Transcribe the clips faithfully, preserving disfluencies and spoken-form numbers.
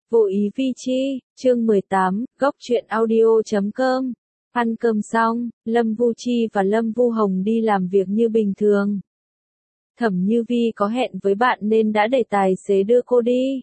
Vô ý vi chi, chương mười tám, góc truyện audio chấm com. Ăn cơm xong, Lâm Vu Chi và Lâm Vu Hồng đi làm việc như bình thường. Thẩm Như Vi có hẹn với bạn nên đã để tài xế đưa cô đi.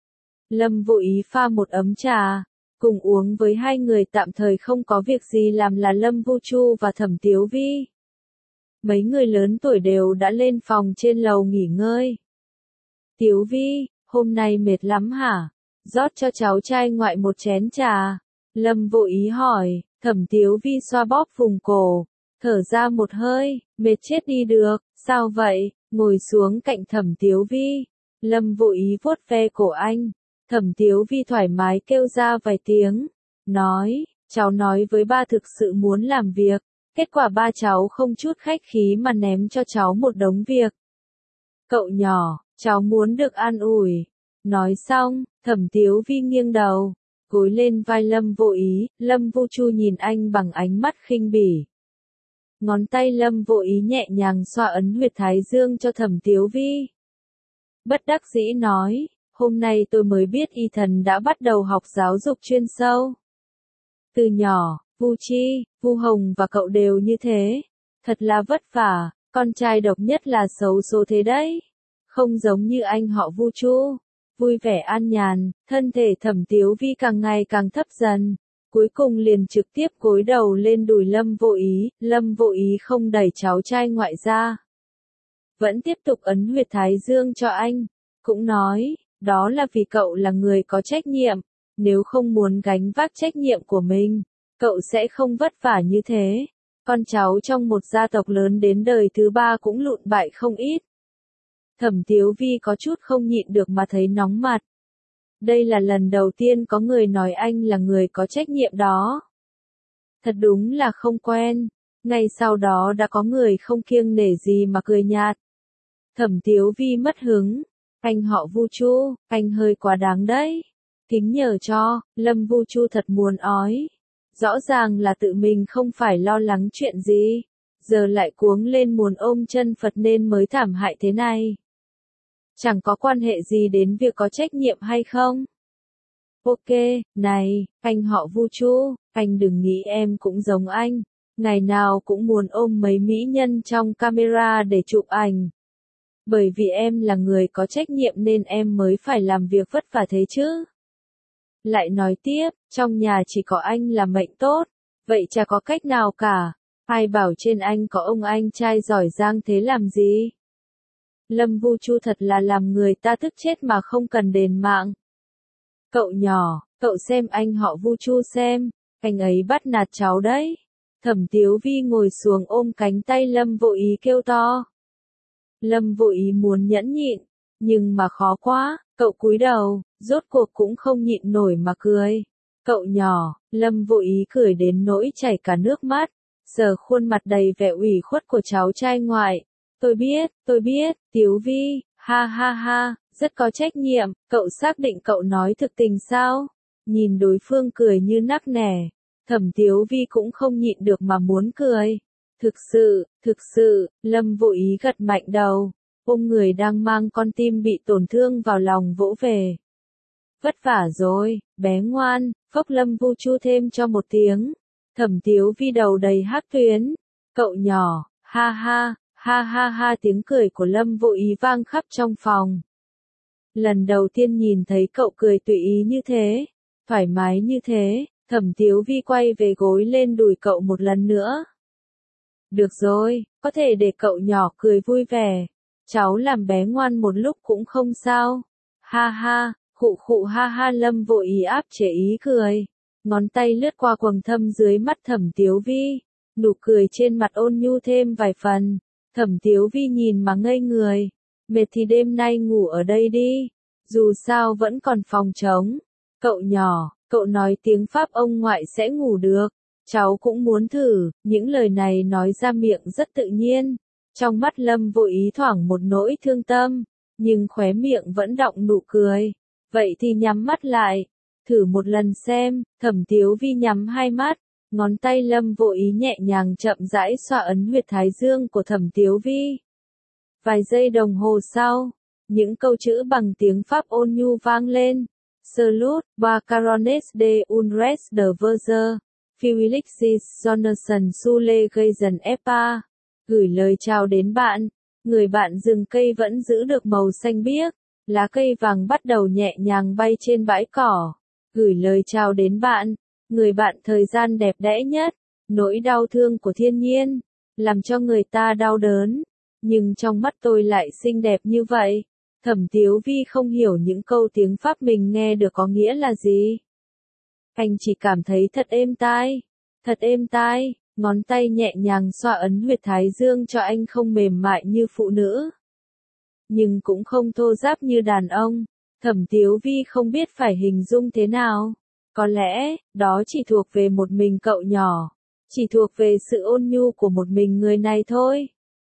Lâm Vô Ý pha một ấm trà, cùng uống với hai người tạm thời không có việc gì làm là Lâm Vu Chu và Thẩm Tiếu Vi. Mấy người lớn tuổi đều đã lên phòng trên lầu nghỉ ngơi. Tiếu Vi, hôm nay mệt lắm hả? Rót cho cháu trai ngoại một chén trà. Lâm Vô Ý hỏi, Thẩm Tiếu Vi xoa bóp vùng cổ, thở ra một hơi, mệt chết đi được, sao vậy? Ngồi xuống cạnh Thẩm Tiếu Vi. Lâm Vô Ý vuốt ve cổ anh. Thẩm Tiếu Vi thoải mái kêu ra vài tiếng, nói, cháu nói với ba thực sự muốn làm việc, kết quả ba cháu không chút khách khí mà ném cho cháu một đống việc. Cậu nhỏ, cháu muốn được an ủi. Nói xong, Thẩm Tiếu Vi nghiêng đầu, gối lên vai Lâm Vô Ý, Lâm Vu Chu nhìn anh bằng ánh mắt khinh bỉ. Ngón tay Lâm Vô Ý nhẹ nhàng xoa ấn huyệt thái dương cho Thẩm Tiếu Vi. Bất đắc dĩ nói, hôm nay tôi mới biết Y Thần đã bắt đầu học giáo dục chuyên sâu. Từ nhỏ, Vu Chi, Vu Hồng và cậu đều như thế. Thật là vất vả, con trai độc nhất là xấu số thế đấy. Không giống như anh họ Vu Chu. Vui vẻ an nhàn, thân thể Thẩm Tiếu Vi càng ngày càng thấp dần. Cuối cùng liền trực tiếp gối đầu lên đùi Lâm Vô Ý, Lâm Vô Ý không đẩy cháu trai ngoại ra. Vẫn tiếp tục ấn huyệt thái dương cho anh. Cũng nói, đó là vì cậu là người có trách nhiệm. Nếu không muốn gánh vác trách nhiệm của mình, cậu sẽ không vất vả như thế. Con cháu trong một gia tộc lớn đến đời thứ ba cũng lụn bại không ít. Thẩm Tiếu Vi có chút không nhịn được mà thấy nóng mặt. Đây là lần đầu tiên có người nói anh là người có trách nhiệm đó. Thật đúng là không quen. Ngay sau đó đã có người không kiêng nể gì mà cười nhạt. Thẩm Tiếu Vi mất hứng. Anh họ Vu Chu, anh hơi quá đáng đấy. Kính nhờ cho, Lâm Vu Chu thật muốn ói. Rõ ràng là tự mình không phải lo lắng chuyện gì. Giờ lại cuống lên muốn ôm chân Phật nên mới thảm hại thế này. Chẳng có quan hệ gì đến việc có trách nhiệm hay không. Ok, này, anh họ Vu Chu, anh đừng nghĩ em cũng giống anh. Ngày nào cũng muốn ôm mấy mỹ nhân trong camera để chụp ảnh. Bởi vì em là người có trách nhiệm nên em mới phải làm việc vất vả thế chứ. Lại nói tiếp, trong nhà chỉ có anh là mệnh tốt, vậy chả có cách nào cả. Ai bảo trên anh có ông anh trai giỏi giang thế làm gì? Lâm Vu Chu thật là làm người ta tức chết mà không cần đền mạng. Cậu nhỏ, cậu xem anh họ Vu Chu xem, anh ấy bắt nạt cháu đấy. Thẩm Tiếu Vi ngồi xuống ôm cánh tay Lâm Vô Ý kêu to. Lâm Vô Ý muốn nhẫn nhịn, nhưng mà khó quá, cậu cúi đầu, rốt cuộc cũng không nhịn nổi mà cười. Cậu nhỏ, Lâm Vô Ý cười đến nỗi chảy cả nước mắt, sờ khuôn mặt đầy vẻ ủy khuất của cháu trai ngoại. Tôi biết, tôi biết, Tiếu Vi, ha ha ha, rất có trách nhiệm, cậu xác định cậu nói thực tình sao? Nhìn đối phương cười như nắc nẻ, Thẩm Tiếu Vi cũng không nhịn được mà muốn cười. Thực sự, thực sự, Lâm Vô Ý gật mạnh đầu, ôm người đang mang con tim bị tổn thương vào lòng vỗ về. Vất vả rồi, bé ngoan, phốc Lâm Vu Chu thêm cho một tiếng. Thẩm Tiếu Vi đầu đầy hắc tuyến. Cậu nhỏ, ha ha, ha ha ha tiếng cười của Lâm Vô Ý vang khắp trong phòng. Lần đầu tiên nhìn thấy cậu cười tùy ý như thế, thoải mái như thế, Thẩm Tiếu Vi quay về gối lên đùi cậu một lần nữa. Được rồi, có thể để cậu nhỏ cười vui vẻ. Cháu làm bé ngoan một lúc cũng không sao. Ha ha, khụ khụ ha ha Lâm Vô Ý áp chế ý cười. Ngón tay lướt qua quầng thâm dưới mắt Thẩm Tiếu Vi. Nụ cười trên mặt ôn nhu thêm vài phần. Thẩm Tiếu Vi nhìn mà ngây người. Mệt thì đêm nay ngủ ở đây đi. Dù sao vẫn còn phòng trống. Cậu nhỏ, cậu nói tiếng Pháp ông ngoại sẽ ngủ được. Cháu cũng muốn thử, những lời này nói ra miệng rất tự nhiên. Trong mắt Lâm Vô Ý thoảng một nỗi thương tâm, nhưng khóe miệng vẫn đọng nụ cười. Vậy thì nhắm mắt lại, thử một lần xem. Thẩm Tiếu Vi nhắm hai mắt, ngón tay Lâm Vô Ý nhẹ nhàng chậm rãi xoa ấn huyệt thái dương của Thẩm Tiếu Vi. Vài giây đồng hồ sau, những câu chữ bằng tiếng Pháp ôn nhu vang lên. Absolute, Bacarones de Unres de Verger, Felixis Jonathan Sule gây dần ép a. Gửi lời chào đến bạn. Người bạn rừng cây vẫn giữ được màu xanh biếc. Lá cây vàng bắt đầu nhẹ nhàng bay trên bãi cỏ. Gửi lời chào đến bạn. Người bạn thời gian đẹp đẽ nhất. Nỗi đau thương của thiên nhiên. Làm cho người ta đau đớn. Nhưng trong mắt tôi lại xinh đẹp như vậy. Thẩm Tiếu Vi không hiểu những câu tiếng Pháp mình nghe được có nghĩa là gì. Anh chỉ cảm thấy thật êm tai. Thật êm tai, ngón tay nhẹ nhàng xoa ấn huyệt thái dương cho anh không mềm mại như phụ nữ. Nhưng cũng không thô ráp như đàn ông. Thẩm Tiếu Vi không biết phải hình dung thế nào. Có lẽ, đó chỉ thuộc về một mình cậu nhỏ. Chỉ thuộc về sự ôn nhu của một mình người này thôi.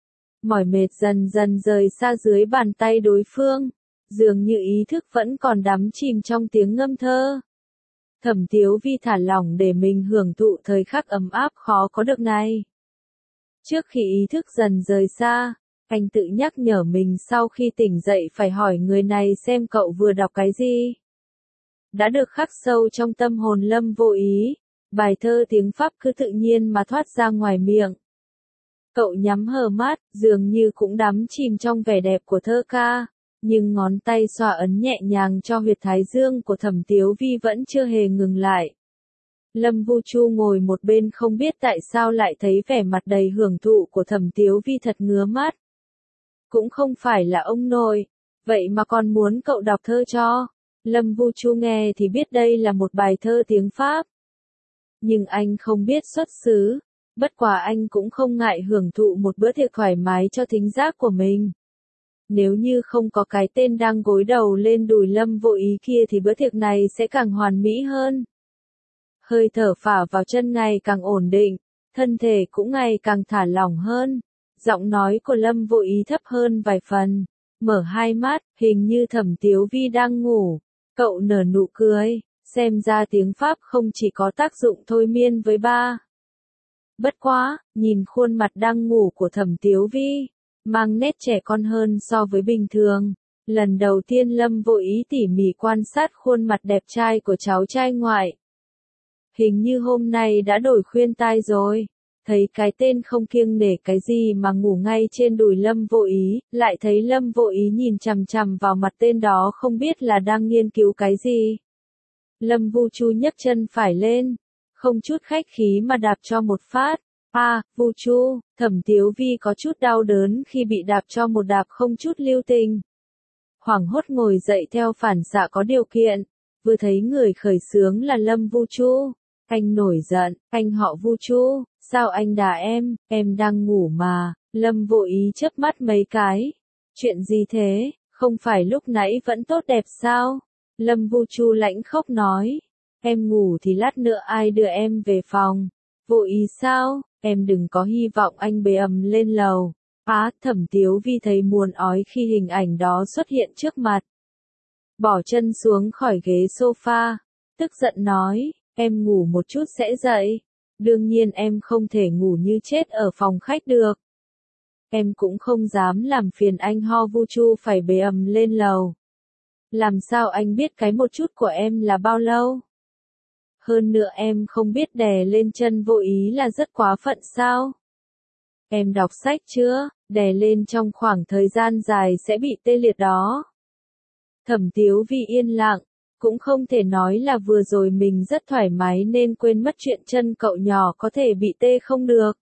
Mỏi mệt dần dần rời xa dưới bàn tay đối phương. Dường như ý thức vẫn còn đắm chìm trong tiếng ngâm thơ. Thẩm Tiếu Vi thả lỏng để mình hưởng thụ thời khắc ấm áp khó có được này. Trước khi ý thức dần rời xa, anh tự nhắc nhở mình sau khi tỉnh dậy phải hỏi người này xem cậu vừa đọc cái gì. Đã được khắc sâu trong tâm hồn Lâm Vô Ý, bài thơ tiếng Pháp cứ tự nhiên mà thoát ra ngoài miệng. Cậu nhắm hờ mắt, dường như cũng đắm chìm trong vẻ đẹp của thơ ca. Nhưng ngón tay xoa ấn nhẹ nhàng cho huyệt thái dương của Thẩm Tiếu Vi vẫn chưa hề ngừng lại. Lâm Vu Chu ngồi một bên không biết tại sao lại thấy vẻ mặt đầy hưởng thụ của Thẩm Tiếu Vi thật ngứa mắt. Cũng không phải là ông nội, vậy mà còn muốn cậu đọc thơ cho. Lâm Vu Chu nghe thì biết đây là một bài thơ tiếng Pháp. Nhưng anh không biết xuất xứ, bất quá anh cũng không ngại hưởng thụ một bữa tiệc thoải mái cho thính giác của mình. Nếu như không có cái tên đang gối đầu lên đùi Lâm Vô Ý kia thì bữa tiệc này sẽ càng hoàn mỹ hơn. Hơi thở phả vào chân ngày càng ổn định, thân thể cũng ngày càng thả lỏng hơn. Giọng nói của Lâm Vô Ý thấp hơn vài phần. Mở hai mắt, hình như Thẩm Tiếu Vi đang ngủ. Cậu nở nụ cười, xem ra tiếng Pháp không chỉ có tác dụng thôi miên với ba. Bất quá, nhìn khuôn mặt đang ngủ của Thẩm Tiếu Vi, mang nét trẻ con hơn so với bình thường. Lần đầu tiên Lâm Vô Ý tỉ mỉ quan sát khuôn mặt đẹp trai của cháu trai ngoại. Hình như hôm nay đã đổi khuyên tai rồi. Thấy cái tên không kiêng nể cái gì mà ngủ ngay trên đùi Lâm Vô Ý, lại thấy Lâm Vô Ý nhìn chằm chằm vào mặt tên đó không biết là đang nghiên cứu cái gì. Lâm Vu Chu nhấc chân phải lên, không chút khách khí mà đạp cho một phát. À, Vu Chu, Thẩm Tiếu Vi có chút đau đớn khi bị đạp cho một đạp không chút lưu tình. Hoảng hốt ngồi dậy theo phản xạ có điều kiện, vừa thấy người khởi xướng là Lâm Vu Chu. Anh nổi giận, anh họ Vu Chu, sao anh đả em, em đang ngủ mà. Lâm Vô Ý chớp mắt mấy cái. Chuyện gì thế, không phải lúc nãy vẫn tốt đẹp sao? Lâm Vu Chu lãnh khốc nói. Em ngủ thì lát nữa ai đưa em về phòng? Vô Ý sao, em đừng có hy vọng anh bế ầm lên lầu. Á, Thẩm Tiếu Vi thấy muốn ói khi hình ảnh đó xuất hiện trước mặt. Bỏ chân xuống khỏi ghế sofa, tức giận nói, em ngủ một chút sẽ dậy. Đương nhiên em không thể ngủ như chết ở phòng khách được. Em cũng không dám làm phiền anh ho Vu Chu phải bế ầm lên lầu. Làm sao anh biết cái một chút của em là bao lâu? Hơn nữa em không biết đè lên chân Vô Ý là rất quá phận sao? Em đọc sách chưa? Đè lên trong khoảng thời gian dài sẽ bị tê liệt đó. Thẩm Tiếu Vi yên lặng, cũng không thể nói là vừa rồi mình rất thoải mái nên quên mất chuyện chân cậu nhỏ có thể bị tê không được.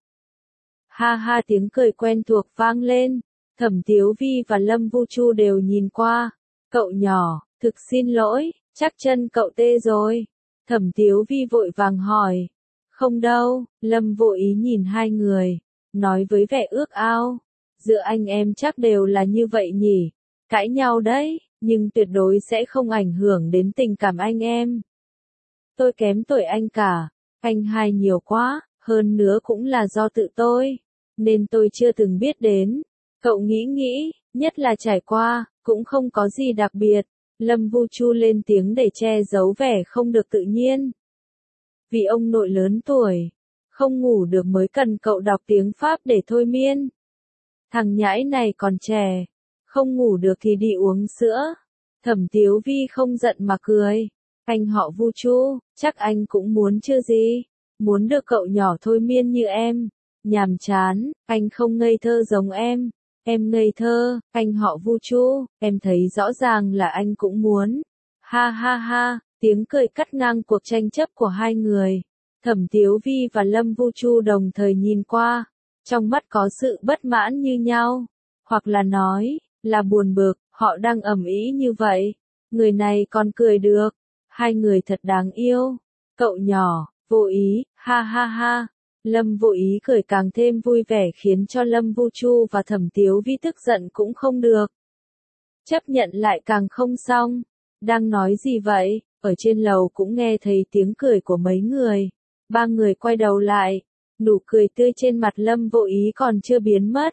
Ha ha, tiếng cười quen thuộc vang lên. Thẩm Tiếu Vi và Lâm Vu Chu đều nhìn qua. Cậu nhỏ, thực xin lỗi, chắc chân cậu tê rồi. Thẩm Tiếu Vi vội vàng hỏi. Không đâu, Lâm Vô Ý nhìn hai người, nói với vẻ ước ao. Giữa anh em chắc đều là như vậy nhỉ, cãi nhau đấy, nhưng tuyệt đối sẽ không ảnh hưởng đến tình cảm anh em. Tôi kém tuổi anh cả, anh hai nhiều quá, hơn nữa cũng là do tự tôi, nên tôi chưa từng biết đến. Cậu nghĩ nghĩ, nhất là trải qua, cũng không có gì đặc biệt. Lâm Vu Chu lên tiếng để che giấu vẻ không được tự nhiên. Vì ông nội lớn tuổi, không ngủ được mới cần cậu đọc tiếng Pháp để thôi miên. Thằng nhãi này còn trẻ, không ngủ được thì đi uống sữa. Thẩm Tiếu Vi không giận mà cười. Anh họ Vu Chu, chắc anh cũng muốn chứ gì? Muốn được cậu nhỏ thôi miên như em. Nhàm chán, anh không ngây thơ giống em. Em ngây thơ, anh họ Vu Chu, em thấy rõ ràng là anh cũng muốn. Ha ha ha, tiếng cười cắt ngang cuộc tranh chấp của hai người. Thẩm Tiếu Vi và Lâm Vu Chu đồng thời nhìn qua, trong mắt có sự bất mãn như nhau, hoặc là nói, là buồn bực, họ đang ầm ĩ như vậy, người này còn cười được, hai người thật đáng yêu. Cậu nhỏ, Vô Ý, ha ha ha. Lâm Vô Ý cười càng thêm vui vẻ khiến cho Lâm Vu Chu và Thẩm Tiếu Vi tức giận cũng không được. Chấp nhận lại càng không xong. Đang nói gì vậy? Ở trên lầu cũng nghe thấy tiếng cười của mấy người. Ba người quay đầu lại. Nụ cười tươi trên mặt Lâm Vô Ý còn chưa biến mất.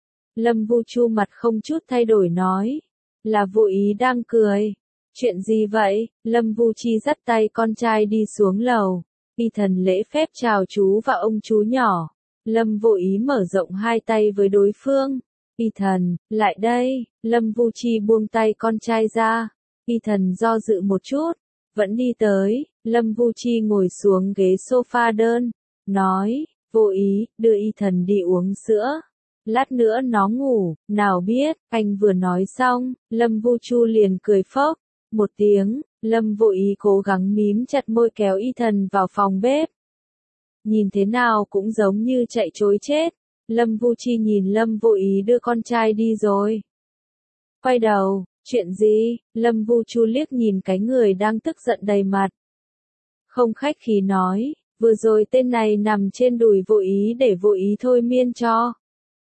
Lâm Vu Chu mặt không chút thay đổi nói. Là Vô Ý đang cười. Chuyện gì vậy? Lâm Vu Chi dắt tay con trai đi xuống lầu. Y Thần lễ phép chào chú và ông chú nhỏ. Lâm Vô Ý mở rộng hai tay với đối phương. Y Thần, lại đây. Lâm Vu Chi buông tay con trai ra. Y Thần do dự một chút, vẫn đi tới. Lâm Vu Chi ngồi xuống ghế sofa đơn, nói, Vô Ý, đưa Y Thần đi uống sữa. Lát nữa nó ngủ, nào biết, anh vừa nói xong, Lâm Vu Chu liền cười phốc. Một tiếng, Lâm Vô Ý cố gắng mím chặt môi kéo Y Thần vào phòng bếp. Nhìn thế nào cũng giống như chạy trối chết. Lâm Vu Chi nhìn Lâm Vô Ý đưa con trai đi rồi. Quay đầu, chuyện gì? Lâm Vu Chu liếc nhìn cái người đang tức giận đầy mặt. Không khách khí nói, vừa rồi tên này nằm trên đùi Vô Ý để Vô Ý thôi miên cho.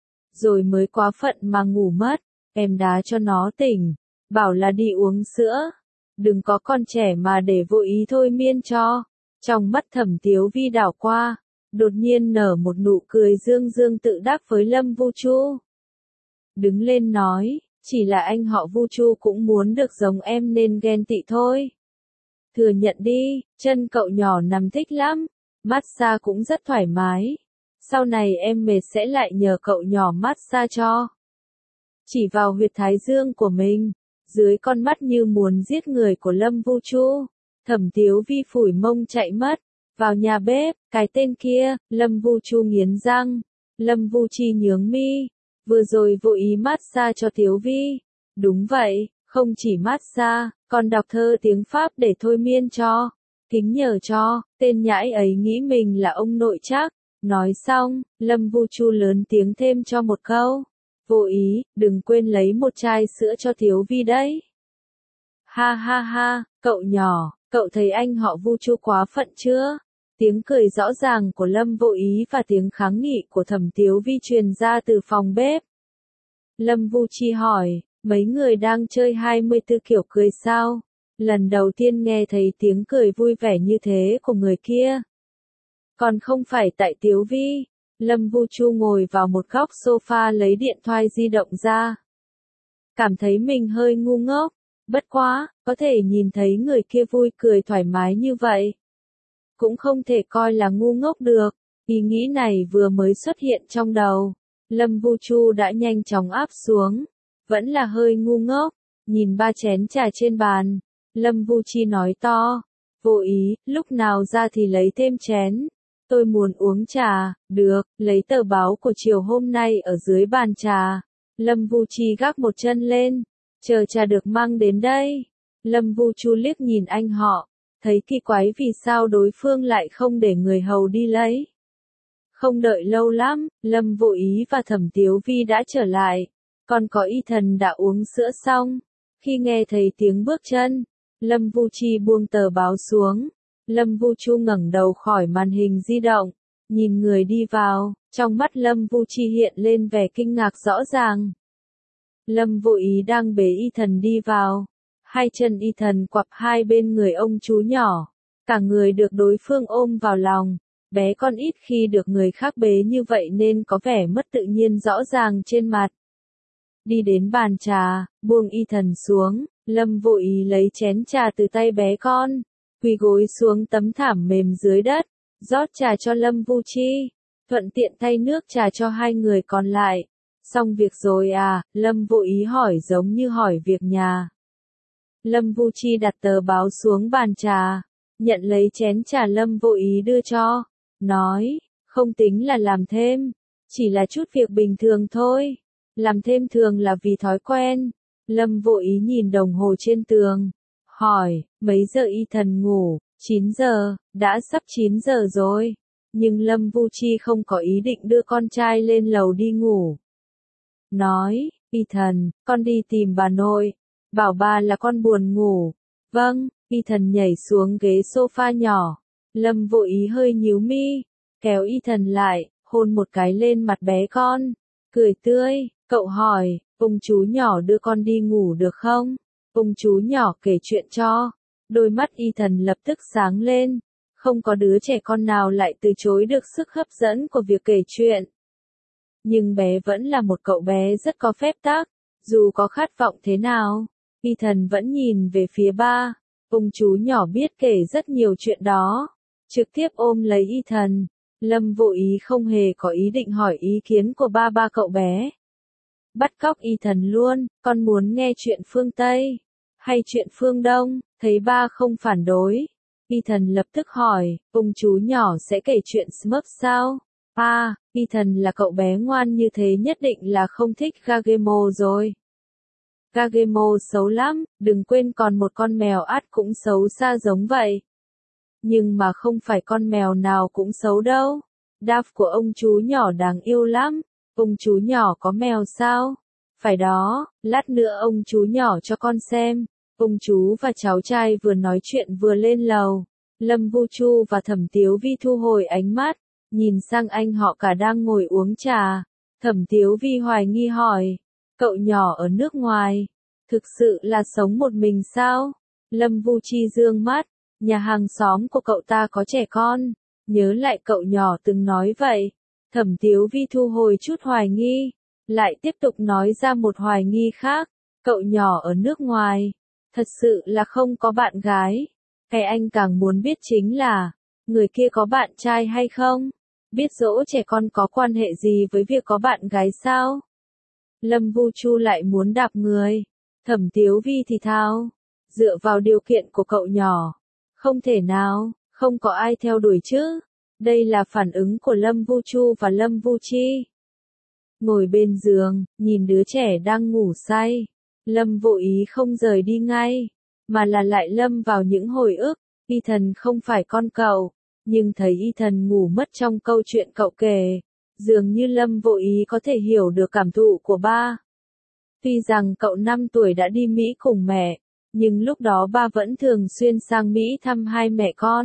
Rồi mới quá phận mà ngủ mất, em đá cho nó tỉnh, bảo là đi uống sữa. Đừng có con trẻ mà để Vô Ý thôi miên cho. Trong mắt Thẩm Tiếu Vi đảo qua, đột nhiên nở một nụ cười dương dương tự đắc với Lâm Vu Chu. Đứng lên nói, chỉ là anh họ Vu Chu cũng muốn được giống em nên ghen tị thôi. Thừa nhận đi, chân cậu nhỏ nằm thích lắm, massage cũng rất thoải mái. Sau này em mệt sẽ lại nhờ cậu nhỏ massage cho. Chỉ vào huyệt thái dương của mình, dưới con mắt như muốn giết người của Lâm Vu Chu, Thẩm Tiếu Vi phủi mông chạy mất, vào nhà bếp, cái tên kia, Lâm Vu Chu nghiến răng, Lâm Vu Chi nhướng mi, vừa rồi Vô Ý massage cho Tiếu Vi. Đúng vậy, không chỉ massage, còn đọc thơ tiếng Pháp để thôi miên cho. Kính nhờ cho, tên nhãi ấy nghĩ mình là ông nội chắc. Nói xong, Lâm Vu Chu lớn tiếng thêm cho một câu. Vô Ý, đừng quên lấy một chai sữa cho Tiếu Vi đấy. Ha ha ha, cậu nhỏ, cậu thấy anh họ Vu Chu quá phận chưa? Tiếng cười rõ ràng của Lâm Vô Ý và tiếng kháng nghị của Thẩm Tiếu Vi truyền ra từ phòng bếp. Lâm Vu Chi hỏi, mấy người đang chơi hai mươi tư kiểu cười sao? Lần đầu tiên nghe thấy tiếng cười vui vẻ như thế của người kia. Còn không phải tại Tiếu Vi. Lâm Vu Chu ngồi vào một góc sofa lấy điện thoại di động ra. Cảm thấy mình hơi ngu ngốc. Bất quá, có thể nhìn thấy người kia vui cười thoải mái như vậy. Cũng không thể coi là ngu ngốc được. Ý nghĩ này vừa mới xuất hiện trong đầu. Lâm Vu Chu đã nhanh chóng áp xuống. Vẫn là hơi ngu ngốc. Nhìn ba chén trà trên bàn. Lâm Vu Chi nói to. Vô Ý, lúc nào ra thì lấy thêm chén. Tôi muốn uống trà. Được, lấy tờ báo của chiều hôm nay ở dưới bàn trà. Lâm Vu Chi gác một chân lên. Chờ trà được mang đến đây. Lâm Vu Chu liếc nhìn anh họ. Thấy kỳ quái vì sao đối phương lại không để người hầu đi lấy. Không đợi lâu lắm, Lâm Vô Ý và Thẩm Tiếu Vi đã trở lại. Còn có Y Thần đã uống sữa xong. Khi nghe thấy tiếng bước chân, Lâm Vu Chi buông tờ báo xuống. Lâm Vu Chu ngẩng đầu khỏi màn hình di động, nhìn người đi vào, trong mắt Lâm Vu Chi hiện lên vẻ kinh ngạc rõ ràng. Lâm Vô Ý đang bế Y Thần đi vào, hai chân Y Thần quặp hai bên người ông chú nhỏ, cả người được đối phương ôm vào lòng, bé con ít khi được người khác bế như vậy nên có vẻ mất tự nhiên rõ ràng trên mặt. Đi đến bàn trà, buông Y Thần xuống, Lâm Vô Ý lấy chén trà từ tay bé con, quỳ gối xuống tấm thảm mềm dưới đất, rót trà cho Lâm Vu Chi, thuận tiện thay nước trà cho hai người còn lại. Xong việc rồi à? Lâm Vô Ý hỏi giống như hỏi việc nhà. Lâm Vu Chi đặt tờ báo xuống bàn trà, nhận lấy chén trà Lâm Vô Ý đưa cho, nói, không tính là làm thêm, chỉ là chút việc bình thường thôi, làm thêm thường là vì thói quen. Lâm Vô Ý nhìn đồng hồ trên tường, hỏi, mấy giờ Y Thần ngủ? chín giờ, đã sắp chín giờ rồi. Nhưng Lâm Vu Chi không có ý định đưa con trai lên lầu đi ngủ. Nói, Y Thần, con đi tìm bà nội, bảo bà là con buồn ngủ. Vâng, Y Thần nhảy xuống ghế sofa nhỏ. Lâm Vô Ý hơi nhíu mi, kéo Y Thần lại, hôn một cái lên mặt bé con, cười tươi, cậu hỏi, ông chú nhỏ đưa con đi ngủ được không? Ông chú nhỏ kể chuyện cho. Đôi mắt Y Thần lập tức sáng lên, không có đứa trẻ con nào lại từ chối được sức hấp dẫn của việc kể chuyện. Nhưng bé vẫn là một cậu bé rất có phép tắc, dù có khát vọng thế nào, Y Thần vẫn nhìn về phía ba. Ông chú nhỏ biết kể rất nhiều chuyện đó, trực tiếp ôm lấy Y Thần. Lâm Vô Ý không hề có ý định hỏi ý kiến của ba ba cậu bé. Bắt cóc Y Thần luôn, con muốn nghe chuyện phương Tây, hay chuyện phương Đông? Thấy ba không phản đối, Y Thần lập tức hỏi, ông chú nhỏ sẽ kể chuyện Smurf sao? À, Y Thần là cậu bé ngoan như thế nhất định là không thích Gagemo rồi. Gagemo xấu lắm, đừng quên còn một con mèo át cũng xấu xa giống vậy. Nhưng mà không phải con mèo nào cũng xấu đâu. Đaf của ông chú nhỏ đáng yêu lắm. Ông chú nhỏ có mèo sao? Phải đó, lát nữa ông chú nhỏ cho con xem. Ông chú và cháu trai vừa nói chuyện vừa lên lầu. Lâm Vu Chu và Thẩm Tiếu Vi thu hồi ánh mắt, nhìn sang anh họ cả đang ngồi uống trà. Thẩm Tiếu Vi hoài nghi hỏi, cậu nhỏ ở nước ngoài, thực sự là sống một mình sao? Lâm Vu Chi dương mắt, nhà hàng xóm của cậu ta có trẻ con, nhớ lại cậu nhỏ từng nói vậy. Thẩm Tiếu Vi thu hồi chút hoài nghi, lại tiếp tục nói ra một hoài nghi khác, cậu nhỏ ở nước ngoài, thật sự là không có bạn gái. Cái anh càng muốn biết chính là, người kia có bạn trai hay không? Biết dỗ trẻ con có quan hệ gì với việc có bạn gái sao? Lâm Vu Chu lại muốn đạp người. Thẩm Tiếu Vi thì thào, dựa vào điều kiện của cậu nhỏ, không thể nào, không có ai theo đuổi chứ. Đây là phản ứng của Lâm Vu Chu và Lâm Vu Chi. Ngồi bên giường, nhìn đứa trẻ đang ngủ say, Lâm Vô Ý không rời đi ngay, mà là lại lâm vào những hồi ức. Y Thần không phải con cậu, nhưng thấy Y Thần ngủ mất trong câu chuyện cậu kể, dường như Lâm Vô Ý có thể hiểu được cảm thụ của ba. Tuy rằng cậu năm tuổi đã đi Mỹ cùng mẹ, nhưng lúc đó ba vẫn thường xuyên sang Mỹ thăm hai mẹ con.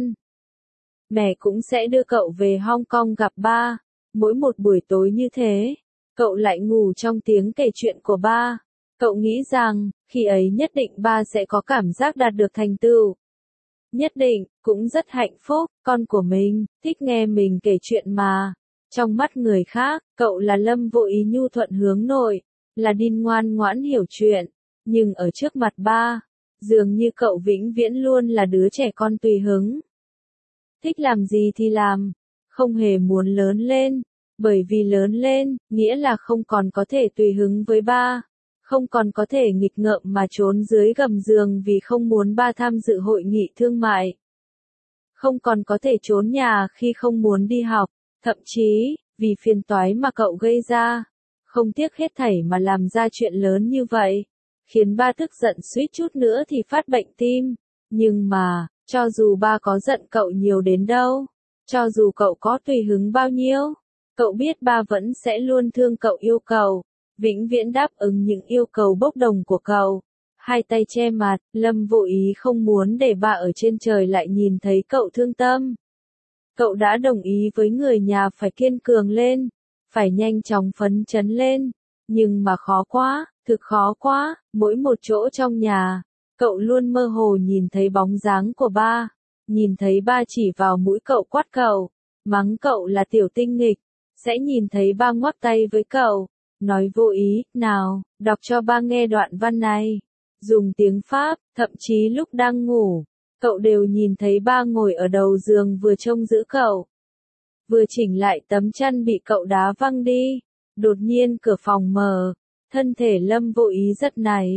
Mẹ cũng sẽ đưa cậu về Hong Kong gặp ba. Mỗi một buổi tối như thế, cậu lại ngủ trong tiếng kể chuyện của ba. Cậu nghĩ rằng, khi ấy nhất định ba sẽ có cảm giác đạt được thành tựu. Nhất định, cũng rất hạnh phúc, con của mình, thích nghe mình kể chuyện mà. Trong mắt người khác, cậu là Lâm Vô Ý nhu thuận hướng nội, là điên ngoan ngoãn hiểu chuyện. Nhưng ở trước mặt ba, dường như cậu vĩnh viễn luôn là đứa trẻ con tùy hứng. Thích làm gì thì làm, không hề muốn lớn lên, bởi vì lớn lên, nghĩa là không còn có thể tùy hứng với ba, không còn có thể nghịch ngợm mà trốn dưới gầm giường vì không muốn ba tham dự hội nghị thương mại, không còn có thể trốn nhà khi không muốn đi học, thậm chí, vì phiền toái mà cậu gây ra, không tiếc hết thảy mà làm ra chuyện lớn như vậy, khiến ba tức giận suýt chút nữa thì phát bệnh tim. Nhưng mà, cho dù ba có giận cậu nhiều đến đâu, cho dù cậu có tùy hứng bao nhiêu, cậu biết ba vẫn sẽ luôn thương cậu yêu cầu, vĩnh viễn đáp ứng những yêu cầu bốc đồng của cậu. Hai tay che mặt, Lâm Vô Ý không muốn để ba ở trên trời lại nhìn thấy cậu thương tâm. Cậu đã đồng ý với người nhà phải kiên cường lên, phải nhanh chóng phấn chấn lên, nhưng mà khó quá, thực khó quá, mỗi một chỗ trong nhà. Cậu luôn mơ hồ nhìn thấy bóng dáng của ba, nhìn thấy ba chỉ vào mũi cậu quát cậu, mắng cậu là tiểu tinh nghịch, sẽ nhìn thấy ba ngoắc tay với cậu, nói Vô Ý, nào, đọc cho ba nghe đoạn văn này, dùng tiếng Pháp, thậm chí lúc đang ngủ, cậu đều nhìn thấy ba ngồi ở đầu giường vừa trông giữ cậu, vừa chỉnh lại tấm chăn bị cậu đá văng đi. Đột nhiên cửa phòng mở, thân thể Lâm Vô Ý giật nảy.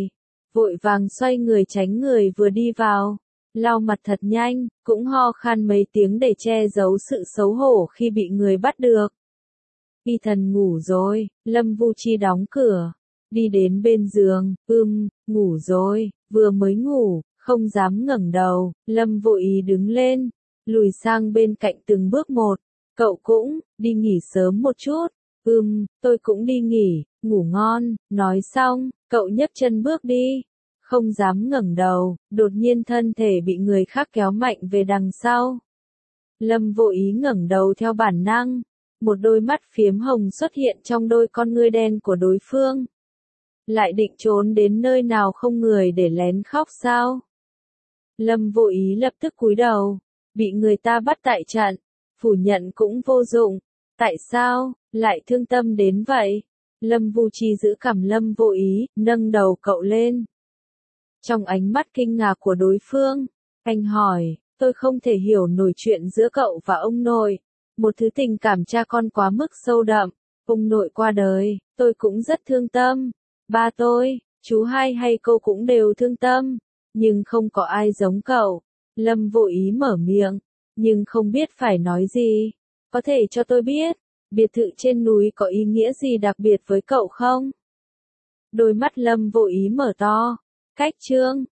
vội vàng xoay người tránh người vừa đi vào, lau mặt thật nhanh, cũng ho khan mấy tiếng để che giấu sự xấu hổ khi bị người bắt được. Y thần ngủ rồi, Lâm Vu Chi đóng cửa, đi đến bên giường, ưm, ngủ rồi, vừa mới ngủ, không dám ngẩng đầu, Lâm Vô Ý đứng lên, lùi sang bên cạnh từng bước một, cậu cũng, đi nghỉ sớm một chút, ưm, tôi cũng đi nghỉ, ngủ ngon, nói xong, cậu nhấc chân bước đi, không dám ngẩng đầu, đột nhiên thân thể bị người khác kéo mạnh về đằng sau. Lâm Vô Ý ngẩng đầu theo bản năng, một đôi mắt phiếm hồng xuất hiện trong đôi con ngươi đen của đối phương. Lại định trốn đến nơi nào không người để lén khóc sao? Lâm Vô Ý lập tức cúi đầu, bị người ta bắt tại trận, phủ nhận cũng vô dụng. Tại sao, lại thương tâm đến vậy? Lâm Vu Chi giữ cằm Lâm Vô Ý, nâng đầu cậu lên. Trong ánh mắt kinh ngạc của đối phương, anh hỏi, tôi không thể hiểu nổi chuyện giữa cậu và ông nội. Một thứ tình cảm cha con quá mức sâu đậm, ông nội qua đời, tôi cũng rất thương tâm. Ba tôi, chú hai hay cô cũng đều thương tâm, nhưng không có ai giống cậu. Lâm Vô Ý mở miệng, nhưng không biết phải nói gì. Có thể cho tôi biết, biệt thự trên núi có ý nghĩa gì đặc biệt với cậu không? Đôi mắt Lâm Vô Ý mở to, cách chương.